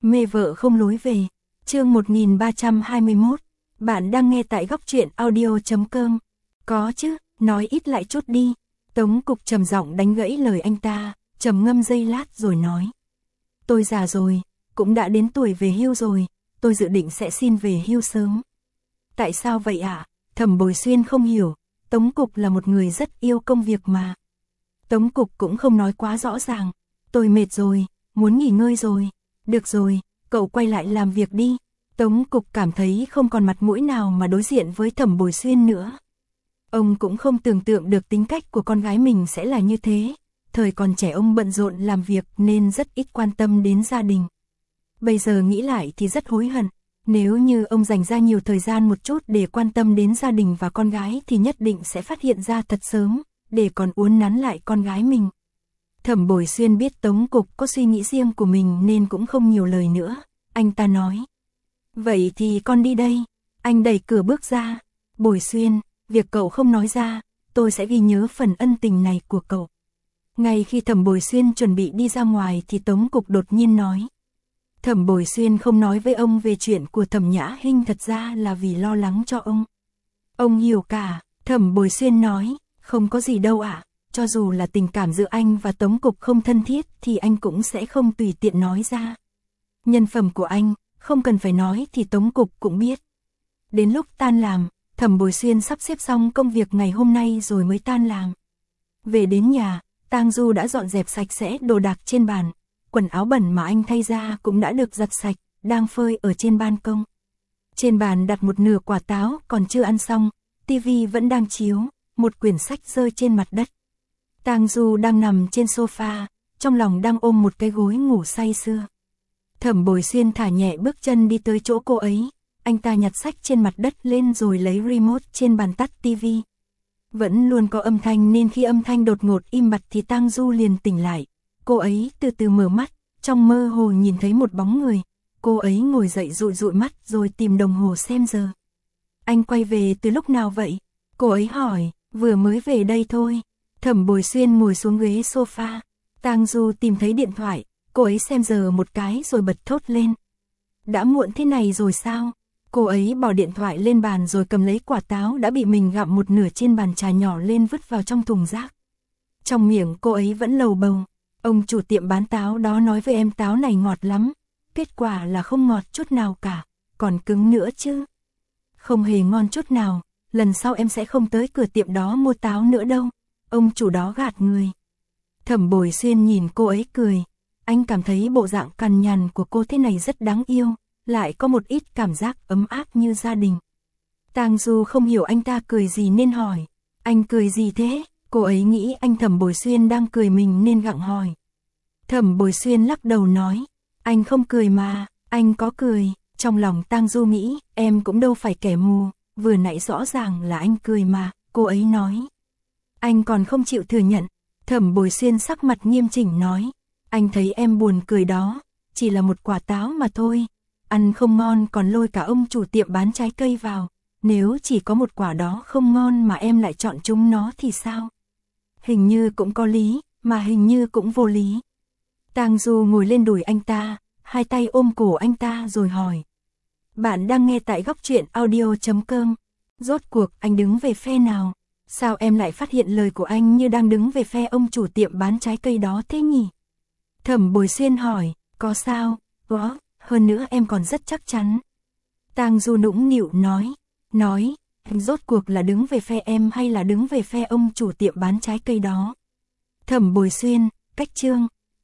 Mê vợ không lối về. Chương 1321. Bạn đang nghe tại góc truyện audio.com. Có chứ, nói ít lại chút đi. Tống Cục trầm giọng đánh gãy lời anh ta, trầm ngâm giây lát rồi nói. Tôi già rồi, cũng đã đến tuổi về hưu rồi, tôi dự định sẽ xin về hưu sớm. Tại sao vậy ạ? Thẩm Bồi Xuyên không hiểu, Tống Cục là một người rất yêu công việc mà. Tống Cục cũng không nói quá rõ ràng. Tôi mệt rồi, muốn nghỉ ngơi rồi. Được rồi, cậu quay lại làm việc đi. Tống Cục cảm thấy không còn mặt mũi nào mà đối diện với Thẩm Bồi Xuyên nữa. Ông cũng không tưởng tượng được tính cách của con gái mình sẽ là như thế. Thời còn trẻ ông bận rộn làm việc nên rất ít quan tâm đến gia đình. Bây giờ nghĩ lại thì rất hối hận. Nếu như ông dành ra nhiều thời gian một chút để quan tâm đến gia đình và con gái thì nhất định sẽ phát hiện ra thật sớm, để còn uốn nắn lại con gái mình. Thẩm Bồi Xuyên biết Tống Cục có suy nghĩ riêng của mình nên cũng không nhiều lời nữa. Anh ta nói. Vậy thì con đi đây. Anh đẩy cửa bước ra. Bồi Xuyên, việc cậu không nói ra, tôi sẽ ghi nhớ phần ân tình này của cậu. Ngay khi Thẩm Bồi Xuyên chuẩn bị đi ra ngoài thì Tống Cục đột nhiên nói. Thẩm Bồi Xuyên không nói với ông về chuyện của Thẩm Nhã Hinh thật ra là vì lo lắng cho ông. Ông hiểu cả. Thẩm Bồi Xuyên nói. Không có gì đâu ạ. Cho dù là tình cảm giữa anh và Tống Cục không thân thiết thì anh cũng sẽ không tùy tiện nói ra. Nhân phẩm của anh, không cần phải nói thì Tống Cục cũng biết. Đến lúc tan làm, Thẩm Bồi Xuyên sắp xếp xong công việc ngày hôm nay rồi mới tan làm. Về đến nhà, Tang Du đã dọn dẹp sạch sẽ đồ đạc trên bàn. Quần áo bẩn mà anh thay ra cũng đã được giặt sạch, đang phơi ở trên ban công. Trên bàn đặt một nửa quả táo còn chưa ăn xong, tivi vẫn đang chiếu, một quyển sách rơi trên mặt đất. Tang Du đang nằm trên sofa, trong lòng đang ôm một cái gối ngủ say sưa. Thẩm Bồi Xuyên thả nhẹ bước chân đi tới chỗ cô ấy, anh ta nhặt sách trên mặt đất lên rồi lấy remote trên bàn tắt tivi. Vẫn luôn có âm thanh nên khi âm thanh đột ngột im bặt thì Tang Du liền tỉnh lại. Cô ấy từ từ mở mắt, trong mơ hồ nhìn thấy một bóng người. Cô ấy ngồi dậy dụi dụi mắt rồi tìm đồng hồ xem giờ. Anh quay về từ lúc nào vậy? Cô ấy hỏi. Vừa mới về đây thôi. Thẩm Bồi Xuyên ngồi xuống ghế sofa. Tang Du tìm thấy điện thoại, cô ấy xem giờ một cái rồi bật thốt lên. Đã muộn thế này rồi sao? Cô ấy bỏ điện thoại lên bàn rồi cầm lấy quả táo đã bị mình gặm một nửa trên bàn trà nhỏ lên vứt vào trong thùng rác. Trong miệng cô ấy vẫn lầu bầu. Ông chủ tiệm bán táo đó nói với em táo này ngọt lắm. Kết quả là không ngọt chút nào cả, còn cứng nữa chứ. Không hề ngon chút nào, lần sau em sẽ không tới cửa tiệm đó mua táo nữa đâu. Ông chủ đó gạt người. Thẩm Bồi Xuyên nhìn cô ấy cười. Anh cảm thấy bộ dạng cằn nhằn của cô thế này rất đáng yêu, lại có một ít cảm giác ấm áp như gia đình. Tang Du không hiểu anh ta cười gì nên hỏi. Anh cười gì thế? Cô ấy nghĩ anh Thẩm Bồi Xuyên đang cười mình nên gặng hỏi. Thẩm Bồi Xuyên lắc đầu nói. Anh không cười mà, anh có cười. Trong lòng Tang Du nghĩ, em cũng đâu phải kẻ mù, vừa nãy rõ ràng là anh cười mà, cô ấy nói. Anh còn không chịu thừa nhận. Thẩm Bồi Xuyên sắc mặt nghiêm chỉnh nói. Anh thấy em buồn cười đó, chỉ là một quả táo mà thôi. Ăn không ngon còn lôi cả ông chủ tiệm bán trái cây vào. Nếu chỉ có một quả đó không ngon mà em lại chọn chúng nó thì sao? Hình như cũng có lý, mà hình như cũng vô lý. Tang Du ngồi lên đùi anh ta, hai tay ôm cổ anh ta rồi hỏi. Bạn đang nghe tại góc truyện audio.com. Rốt cuộc anh đứng về phe nào? Sao em lại phát hiện lời của anh như đang đứng về phe ông chủ tiệm bán trái cây đó thế nhỉ? Thẩm Bồi Xuyên hỏi. Có sao? Có, hơn nữa em còn rất chắc chắn. Tang Du nũng nịu nói, rốt cuộc là đứng về phe em hay là đứng về phe ông chủ tiệm bán trái cây đó? Thẩm Bồi Xuyên, cách chương.